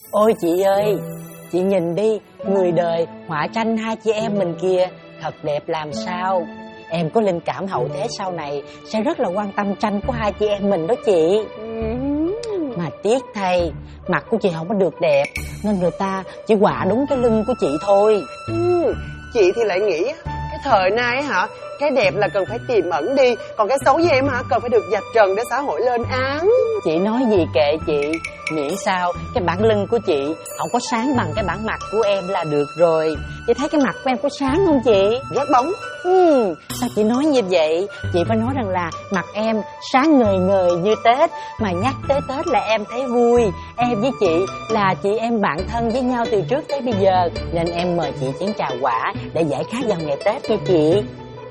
Ôi chị ơi, chị nhìn đi, người đời họa tranh hai chị em mình kìa, thật đẹp làm sao. Em có linh cảm hậu thế sau này sẽ rất là quan tâm tranh của hai chị em mình đó chị. Mà tiếc thay, mặt của chị không có được đẹp, nên người ta chỉ họa đúng cái lưng của chị thôi. Chị thì lại nghĩ cái thời nay hả, cái đẹp là cần phải tiềm ẩn đi, còn cái xấu với em hả, cần phải được vạch trần để xã hội lên án. Chị nói gì kệ chị, miễn sao cái bản lưng của chị không có sáng bằng cái bản mặt của em là được rồi. Chị thấy cái mặt của em có sáng không chị? Rất bóng. Sao chị nói như vậy? Chị phải nói rằng là mặt em sáng ngời ngời như Tết. Mà nhắc tới Tết là em thấy vui. Em với chị là chị em bạn thân với nhau từ trước tới bây giờ, nên em mời chị chén trà quả để giải khát vào ngày Tết nha chị.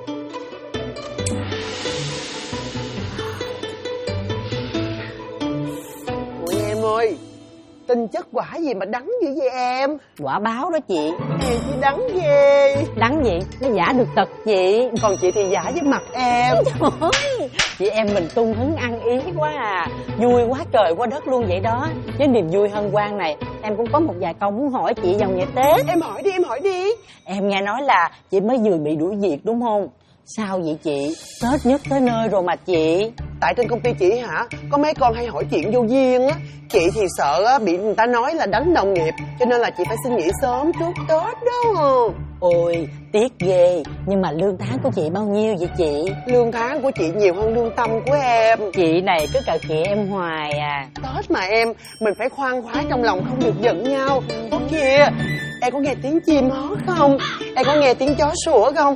Ôi em ơi, tinh chất quả gì mà đắng dữ vậy em? Quả báo đó chị. Gì chứ đắng ghê. Đắng gì? Nó giả được tật chị. Còn chị thì giả với mặt em. Trời ơi, chị em mình tung hứng ăn ý quá à. Vui quá trời quá đất luôn vậy đó. Với niềm vui hân hoan này, em cũng có một vài câu muốn hỏi chị vào ngày Tết. Em hỏi đi. Em nghe nói là chị mới vừa bị đuổi việc đúng không? Sao vậy chị? Tết nhất tới nơi rồi mà chị. Tại trên công ty chị hả, có mấy con hay hỏi chuyện vô duyên á. Chị thì sợ á, bị người ta nói là đánh đồng nghiệp, cho nên là chị phải xin nghỉ sớm trước Tết đó. Ôi, tiếc ghê. Nhưng mà lương tháng của chị bao nhiêu vậy chị? Lương tháng của chị nhiều hơn lương tâm của em. Chị này cứ cà khịa em hoài à. Tết mà em, mình phải khoan khoái trong lòng, không được giận nhau. Có kìa, em có nghe tiếng chim hót không? Em có nghe tiếng chó sủa không?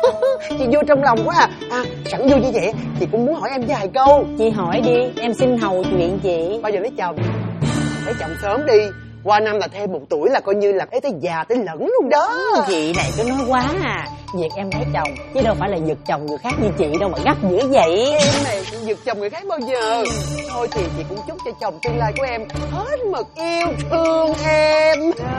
Chị vui trong lòng quá à. Sẵn vui như vậy, chị cũng muốn hỏi em vài câu. Chị hỏi đi, em xin hầu chuyện chị. Bao giờ lấy chồng? Lấy chồng sớm đi. Qua năm là thêm 1 tuổi là coi như là tới già tới lẫn luôn đó. Chị này cứ nói quá à. Việc em lấy chồng chứ đâu phải là giật chồng người khác như chị đâu mà gấp dữ vậy. Em này cũng giật chồng người khác bao giờ. Thôi thì chị cũng chúc cho chồng tương lai của em hết mực yêu thương em.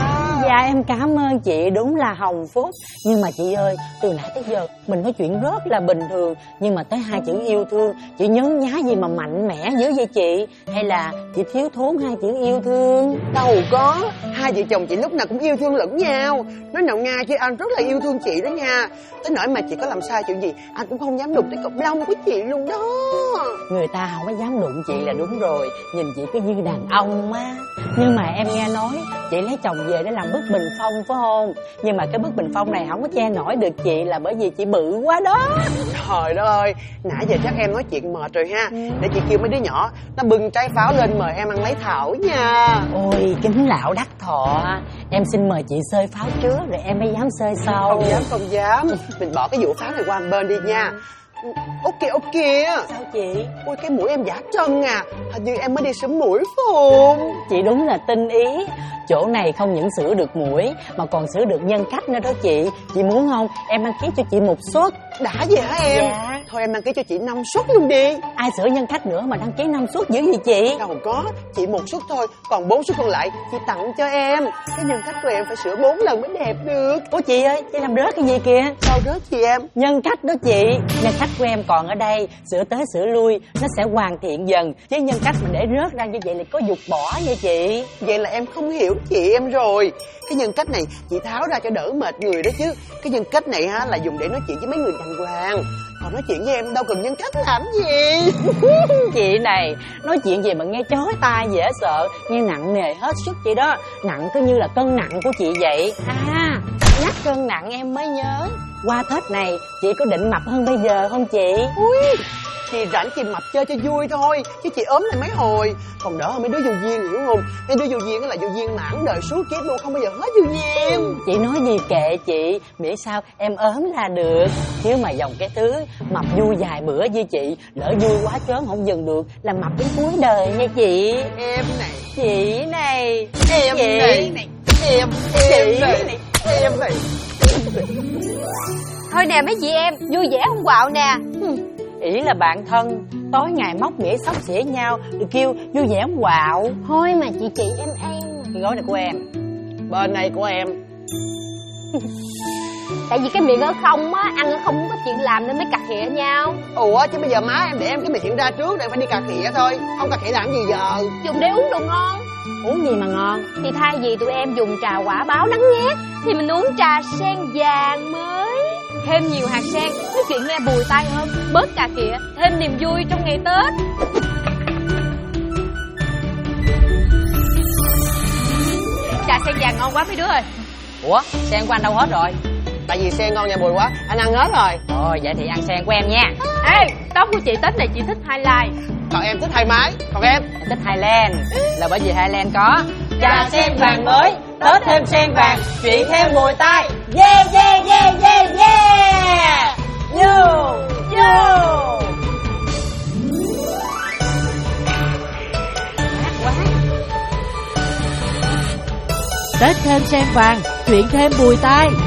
Dạ em cảm ơn chị, đúng là hồng phúc. Nhưng mà chị ơi, từ nãy tới giờ mình nói chuyện rất là bình thường, nhưng mà tới 2 chữ yêu thương chị nhấn nhá gì mà mạnh mẽ dữ vậy chị? Hay là chị thiếu thốn 2 chữ yêu thương? Đâu có, hai vợ chồng chị lúc nào cũng yêu thương lẫn nhau. Nói nào Nga chứ anh rất là yêu thương chị đó nha. Tới nỗi mà chị có làm sai chuyện gì anh cũng không dám đụng tới cọng lông của chị luôn đó. Người ta không có dám đụng chị là đúng rồi. Nhìn chị cứ như đàn ông á. Nhưng mà em nghe nói chị lấy chồng về để làm bức bình phong phải không? Nhưng mà cái bức bình phong này không có che nổi được chị là bởi vì chị bự quá đó. Trời đất ơi, nãy giờ chắc em nói chuyện mệt rồi ha. Để chị kêu mấy đứa nhỏ nó bưng trái pháo lên mời em ăn lấy thảo nha. Ôi kính lão đắc thọ, em xin mời chị xơi pháo trước rồi em mới dám xơi sau. Không dám. Mình bỏ cái vụ pháo này qua một bên đi nha. Ok. Sao chị? Ôi cái mũi em giả trân à. Hình như em mới đi sớm mũi phải không? Chị đúng là tinh ý. Chỗ này không những sửa được mũi mà còn sửa được nhân cách nữa đó chị. Chị muốn không? Em đăng ký cho chị 1 suất. Đã vậy hả em? Dạ. Thôi em đăng ký cho chị 5 suất luôn đi. Ai sửa nhân cách nữa mà đăng ký 5 suất dữ gì chị? Đâu có, chị 1 suất thôi. Còn 4 suất còn lại chị tặng cho em. Cái nhân cách của em phải sửa 4 lần mới đẹp được. Ủa chị ơi, chị làm rớt cái gì kìa? Sao rớt chị em? Nhân cách đó chị. Nhân cách của em còn ở đây, sửa tới sửa lui nó sẽ hoàn thiện dần. Chứ nhân cách mà để rớt ra như vậy là có dục bỏ vậy chị. Vậy là em không hiểu chị em rồi. Cái nhân cách này chị tháo ra cho đỡ mệt người đó chứ. Cái nhân cách này ha là dùng để nói chuyện với mấy người đàng hoàng. Còn nói chuyện với em đâu cần nhân cách làm gì. Chị này nói chuyện gì mà nghe chói tai dễ sợ, nghe nặng nề hết sức chị đó. Nặng cứ như là cân nặng của chị vậy. À, nhắc cân nặng em mới nhớ, qua Tết này chị có định mập hơn bây giờ không chị? Ui, chị rảnh chị mập chơi cho vui thôi, chứ chị ốm này mấy hồi. Còn đỡ hơn mấy đứa vô duyên hiểu không? Mấy đứa vô duyên là vô duyên mãn đời suốt kiếp luôn, không bao giờ hết vô duyên. Chị nói gì kệ chị, miễn sao em ốm là được. Chứ mà dòng cái thứ mập vui vài bữa với chị, lỡ vui quá trớn không dừng được là mập đến cuối đời nha chị. Em này, Chị này, em chị này, em chị này, em này. Thôi nè mấy chị em, vui vẻ không quạo nè. Ý là bạn thân, tối ngày móc mỉa xóc xỉa nhau, được kêu vui vẻ không quạo. Thôi mà chị em. Cái gói này của em. Bên này của em. Tại vì cái miệng ở không á, ăn ở không có chuyện làm nên mới cà khịa nhau. Ủa chứ bây giờ má em để em cái miệng ra trước để phải đi cà khịa thôi. Không cà khịa làm gì giờ? Dùng để uống đồ ngon. Uống gì mà ngon? Thì thay vì tụi em dùng trà quả báo đắng nghét thì mình uống trà sen vàng mới. Thêm nhiều hạt sen, nói chuyện nghe bùi tai hơn, bớt cà kịa, thêm niềm vui trong ngày Tết. Trà sen vàng ngon quá mấy đứa ơi. Ủa, sen của anh đâu hết rồi? Tại vì sen ngon nhà Bùi quá, anh ăn hết rồi. Ồ, vậy thì ăn sen của em nha. Ê, tóc của chị Tết này chị thích highlight. Còn em thích hai mái, còn em Em thích Highland. Là bởi vì Highland có trà sen vàng mới, Tết thêm sen vàng, chuyện thêm mùi tai. Yeah, yeah, yeah, yeah, yeah. Yo, yo. Tết thêm sen vàng, chuyện thêm mùi tai.